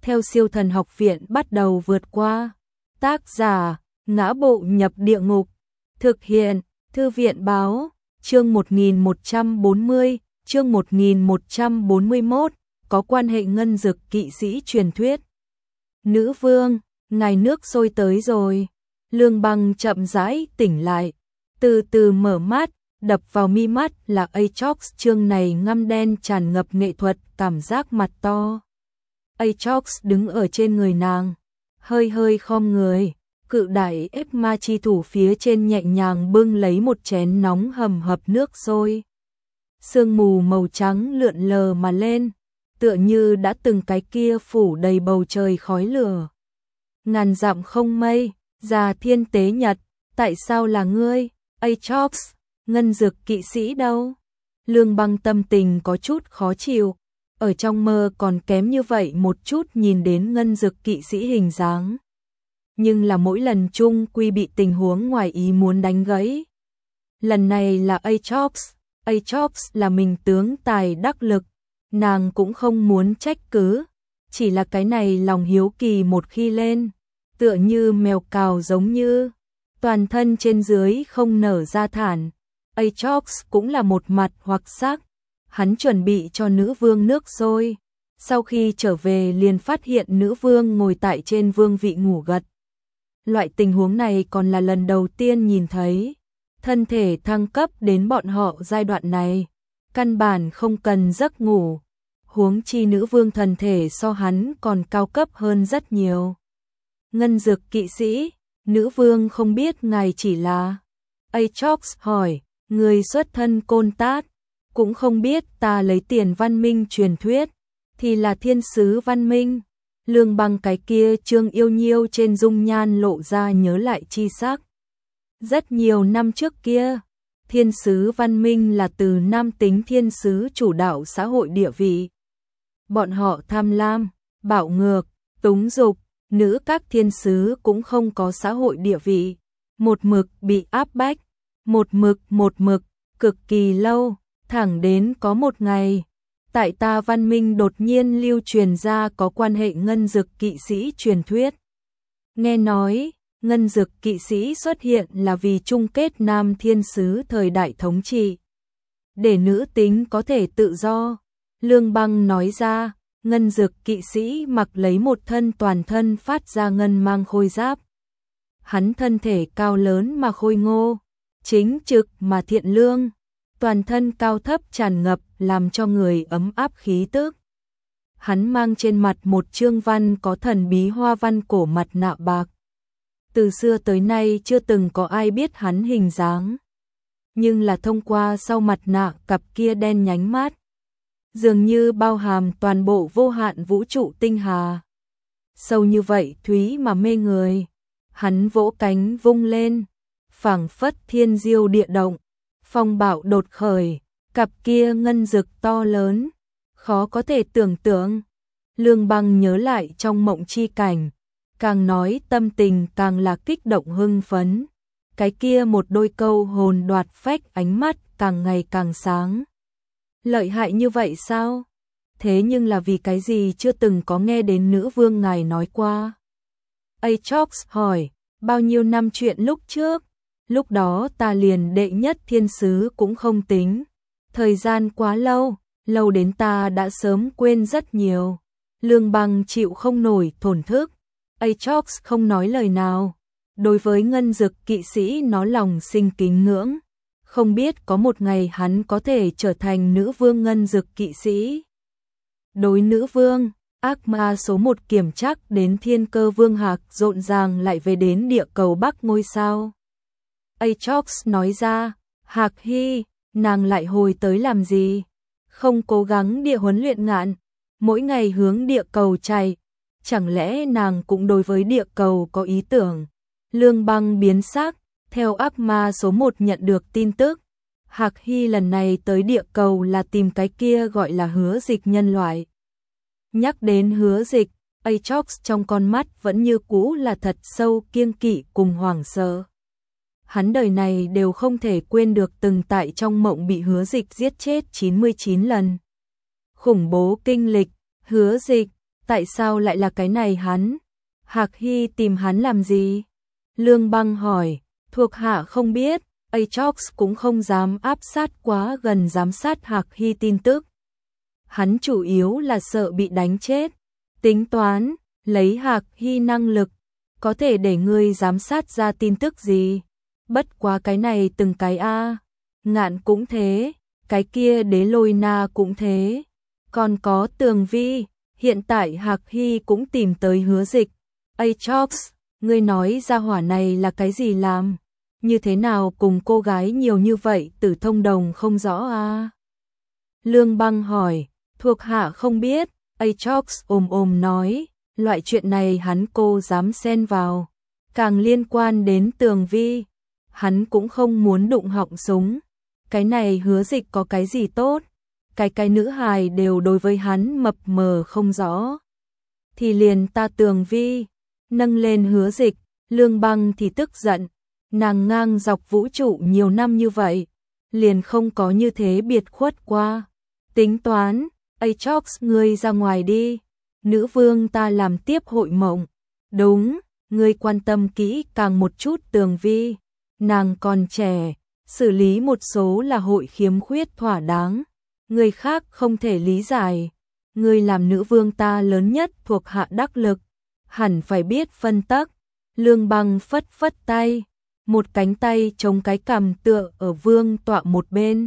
theo siêu thần học viện bắt đầu vượt qua. Tác giả, Ngã Bộ Nhập Địa Ngục. Thực hiện, Thư viện Báo. Chương 1140, chương 1141, có quan hệ ngân dực kỵ sĩ truyền thuyết. Nữ vương, ngài nước sôi tới rồi. Lương Băng chậm rãi tỉnh lại, từ từ mở mắt, đập vào mi mắt là Aatrox, chương này ngăm đen tràn ngập nghệ thuật, cảm giác mặt to. Aatrox đứng ở trên người nàng, hơi hơi khom người, cự đại ép ma chi thủ phía trên nhẹ nhàng bưng lấy một chén nóng hầm hập nước sôi. Sương mù màu trắng lượn lờ mà lên, tựa như đã từng cái kia phủ đầy bầu trời khói lửa. Ngàn dặm không mây, già thiên tế nhật, tại sao là ngươi, Aatrox, ngân dực kỵ sĩ đâu? Lương Băng tâm tình có chút khó chịu, ở trong mơ còn kém như vậy một chút nhìn đến ngân dực kỵ sĩ hình dáng. Nhưng là mỗi lần chung quy bị tình huống ngoài ý muốn đánh gãy. Lần này là Aatrox là mình tướng tài đắc lực, nàng cũng không muốn trách cứ, chỉ là cái này lòng hiếu kỳ một khi lên, tựa như mèo cào giống như, toàn thân trên dưới không nở ra thản. Aatrox cũng là một mặt hoặc sắc, hắn chuẩn bị cho nữ vương nước sôi, sau khi trở về liền phát hiện nữ vương ngồi tại trên vương vị ngủ gật. Loại tình huống này còn là lần đầu tiên nhìn thấy, thân thể thăng cấp đến bọn họ giai đoạn này, căn bản không cần giấc ngủ, huống chi nữ vương thần thể so hắn còn cao cấp hơn rất nhiều. Ngân dực kỵ sĩ, nữ vương không biết ngài chỉ là. Aatrox hỏi, người xuất thân Côn Tát, cũng không biết ta lấy tiền văn minh truyền thuyết, thì là thiên sứ văn minh. Lương Băng cái kia trương yêu nhiêu trên dung nhan lộ ra nhớ lại chi sắc. Rất nhiều năm trước kia, thiên sứ văn minh là từ nam tính thiên sứ chủ đạo xã hội địa vị. Bọn họ tham lam, bạo ngược, túng dục, nữ các thiên sứ cũng không có xã hội địa vị, một mực bị áp bách, một mực, cực kỳ lâu, thẳng đến có một ngày, tại ta văn minh đột nhiên lưu truyền ra có quan hệ ngân dực kỵ sĩ truyền thuyết. Nghe nói, ngân dực kỵ sĩ xuất hiện là vì chung kết nam thiên sứ thời đại thống trị, để nữ tính có thể tự do. Lương Băng nói ra, ngân dực kỵ sĩ mặc lấy một thân toàn thân phát ra ngân mang khôi giáp. Hắn thân thể cao lớn mà khôi ngô, chính trực mà thiện lương, toàn thân cao thấp tràn ngập làm cho người ấm áp khí tức. Hắn mang trên mặt một chương văn có thần bí hoa văn cổ mặt nạ bạc. Từ xưa tới nay chưa từng có ai biết hắn hình dáng, nhưng là thông qua sau mặt nạ cặp kia đen nhánh mắt, dường như bao hàm toàn bộ vô hạn vũ trụ tinh hà. Sâu như vậy thúy mà mê người, hắn vỗ cánh vung lên, phảng phất thiên diêu địa động, phong bạo đột khởi, cặp kia ngân dực to lớn, khó có thể tưởng tượng. Lương Băng nhớ lại trong mộng chi cảnh, càng nói tâm tình càng là kích động hưng phấn. Cái kia một đôi câu hồn đoạt phách ánh mắt càng ngày càng sáng. Lợi hại như vậy sao? Thế nhưng là vì cái gì chưa từng có nghe đến nữ vương ngài nói qua? Aatrox hỏi, bao nhiêu năm chuyện lúc trước? Lúc đó ta liền đệ nhất thiên sứ cũng không tính. Thời gian quá lâu, lâu đến ta đã sớm quên rất nhiều. Lương Băng chịu không nổi thổn thức. Aatrox không nói lời nào. Đối với ngân dực kỵ sĩ nó lòng sinh kính ngưỡng. Không biết có một ngày hắn có thể trở thành nữ vương ngân dực kỵ sĩ. Đối nữ vương, ác ma số 1 kiểm trắc đến thiên cơ vương hạc rộn ràng lại về đến địa cầu Bắc ngôi sao. Aatrox nói ra, Hạc Hy, nàng lại hồi tới làm gì? Không cố gắng địa huấn luyện ngạn, mỗi ngày hướng địa cầu chạy, chẳng lẽ nàng cũng đối với địa cầu có ý tưởng? Lương Băng biến sắc, theo ác ma số 1 nhận được tin tức, Hạc Hy lần này tới địa cầu là tìm cái kia gọi là Hứa Dịch nhân loại. Nhắc đến Hứa Dịch, Aatrox trong con mắt vẫn như cũ là thật sâu kiêng kỵ cùng hoảng sợ. Hắn đời này đều không thể quên được từng tại trong mộng bị Hứa Dịch giết chết 99 lần. Khủng bố kinh lịch, Hứa Dịch, Tại sao lại là cái này hắn? Hạc Hy tìm hắn làm gì? Lương Băng hỏi, thuộc hạ không biết, Aatrox cũng không dám áp sát quá gần giám sát Hạc Hy tin tức. Hắn chủ yếu là sợ bị đánh chết, tính toán, lấy Hạc Hy năng lực, có thể để ngươi giám sát ra tin tức gì. Bất quá cái này từng cái Ngạn cũng thế, cái kia Đế Lôi Na cũng thế. Còn có Tường Vi, hiện tại Hạc Hy cũng tìm tới Hứa Dịch. Aatrox, ngươi nói ra hỏa này là cái gì làm? Như thế nào cùng cô gái nhiều như vậy Tử thông đồng không rõ Lương Băng hỏi, thuộc hạ không biết, Aatrox ồm nói, loại chuyện này hắn cô dám xen vào. Càng liên quan đến Tường Vi, hắn cũng không muốn đụng họng súng. Cái này Hứa Dịch có cái gì tốt? Cái nữ hài đều đối với hắn mập mờ không rõ. Thì liền ta Tường Vi, nâng lên Hứa Dịch, Lương Băng thì tức giận. Nàng ngang dọc vũ trụ nhiều năm như vậy, liền không có như thế biệt khuất qua. Tính toán, Aatrox ngươi ra ngoài đi, nữ vương ta làm tiếp hội mộng. Đúng, ngươi quan tâm kỹ càng một chút Tường Vi, nàng còn trẻ, xử lý một số là hội khiếm khuyết thỏa đáng. Người khác không thể lý giải, ngươi làm nữ vương ta lớn nhất thuộc hạ đắc lực, hẳn phải biết phân tắc. Lương Băng phất phất tay, một cánh tay chống cái cằm tựa ở vương tọa một bên.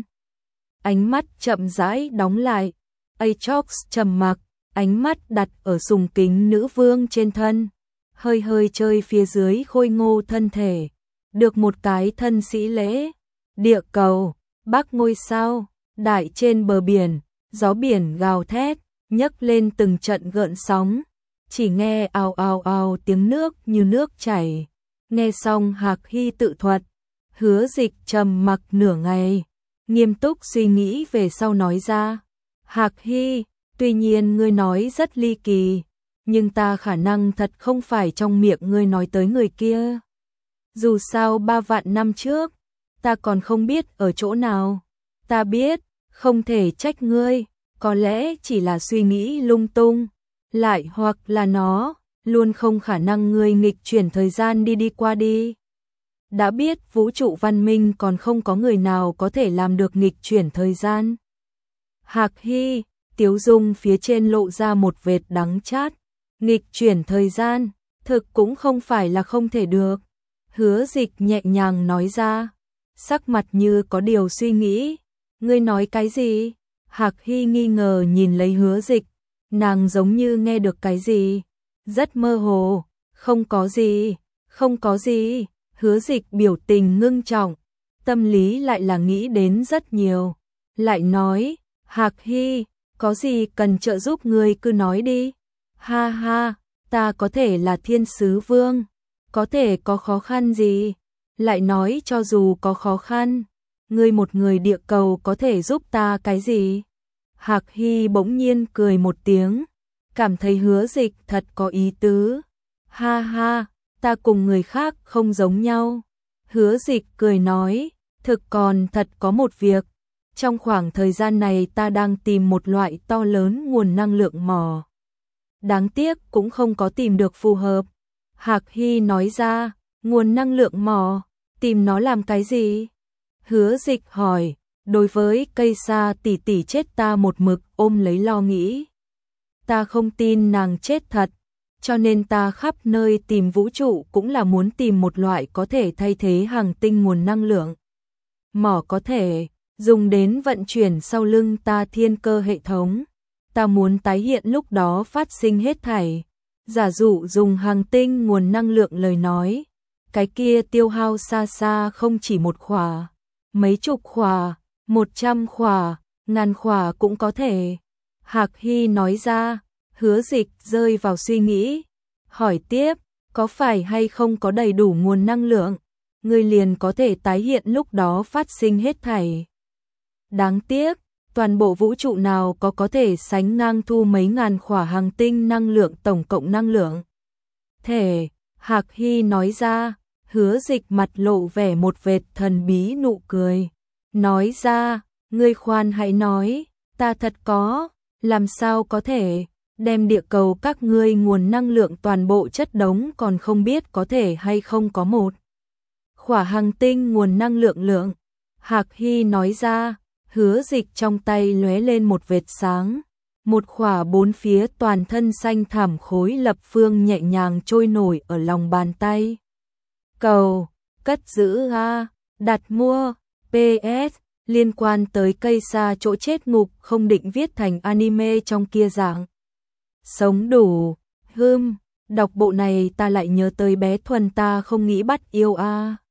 Ánh mắt chậm rãi đóng lại, Aatrox trầm mặc, ánh mắt đặt ở sùng kính nữ vương trên thân, hơi hơi chơi phía dưới khôi ngô thân thể, được một cái thân sĩ lễ. Địa cầu, bắc ngôi sao, đại trên bờ biển, gió biển gào thét, nhấc lên từng trận gợn sóng, chỉ nghe ào ào ào tiếng nước như nước chảy. Nghe xong Hạc Hy tự thuật, Hứa Dịch trầm mặc nửa ngày, nghiêm túc suy nghĩ về sau nói ra, Hạc Hy, tuy nhiên ngươi nói rất ly kỳ, nhưng ta khả năng thật không phải trong miệng ngươi nói tới người kia. Dù sao 3 vạn năm trước, ta còn không biết ở chỗ nào. Ta biết, không thể trách ngươi, có lẽ chỉ là suy nghĩ lung tung, lại hoặc là nó luôn không khả năng ngươi nghịch chuyển thời gian đi qua đi. Đã biết vũ trụ văn minh còn không có người nào có thể làm được nghịch chuyển thời gian. Hạc Hy, tiếu dung phía trên lộ ra một vệt đắng chát. Nghịch chuyển thời gian, thực cũng không phải là không thể được. Hứa Dịch nhẹ nhàng nói ra, sắc mặt như có điều suy nghĩ. Ngươi nói cái gì? Hạc Hy nghi ngờ nhìn lấy Hứa Dịch, nàng giống như nghe được cái gì. Rất mơ hồ, không có gì, không có gì. Hứa Dịch biểu tình ngưng trọng, tâm lý lại là nghĩ đến rất nhiều. Lại nói, Hạc Hy, có gì cần trợ giúp ngươi cứ nói đi. Ha ha, ta có thể là thiên sứ vương, có thể có khó khăn gì. Lại nói cho dù có khó khăn, ngươi một người địa cầu có thể giúp ta cái gì. Hạc Hy bỗng nhiên cười một tiếng, cảm thấy Hứa Dịch thật có ý tứ. Ha ha, ta cùng người khác không giống nhau. Hứa Dịch cười nói, thực còn thật có một việc. Trong khoảng thời gian này ta đang tìm một loại to lớn nguồn năng lượng mỏ. Đáng tiếc cũng không có tìm được phù hợp. Hạc Hy nói ra, nguồn năng lượng mỏ, tìm nó làm cái gì? Hứa Dịch hỏi, đối với cây sa tỷ tỷ chết ta một mực ôm lấy lo nghĩ. Ta không tin nàng chết thật, cho nên ta khắp nơi tìm vũ trụ cũng là muốn tìm một loại có thể thay thế hành tinh nguồn năng lượng. Mỏ có thể dùng đến vận chuyển sau lưng ta thiên cơ hệ thống. Ta muốn tái hiện lúc đó phát sinh hết thảy. Giả dụ dùng hành tinh nguồn năng lượng lời nói, cái kia tiêu hao xa xa không chỉ một khỏa, mấy chục khỏa, 100 khỏa, ngàn khỏa cũng có thể. Hạc Hy nói ra. Hứa Dịch rơi vào suy nghĩ, hỏi tiếp, có phải hay không có đầy đủ nguồn năng lượng, ngươi liền có thể tái hiện lúc đó phát sinh hết thảy. Đáng tiếc, toàn bộ vũ trụ nào có thể sánh ngang thu mấy ngàn khỏa hành tinh năng lượng tổng cộng năng lượng. Thể, Hạc Hy nói ra. Hứa Dịch mặt lộ vẻ một vệt thần bí nụ cười, nói ra, ngươi khoan hãy nói, ta thật có, làm sao có thể. đem địa cầu các ngươi nguồn năng lượng toàn bộ chất đống còn không biết có thể hay không có một khỏa hành tinh nguồn năng lượng lượng. Hạc Hy nói ra, Hứa Dịch trong tay lóe lên một vệt sáng. Một khỏa bốn phía toàn thân xanh thẳm khối lập phương nhẹ nhàng trôi nổi ở lòng bàn tay. Cầu, cất giữ a, đặt mua, PS, liên quan tới cây sa chỗ chết ngục không định viết thành anime trong kia dạng. Sống đủ, đọc bộ này ta lại nhớ tới bé Thuần ta không nghĩ bắt yêu a.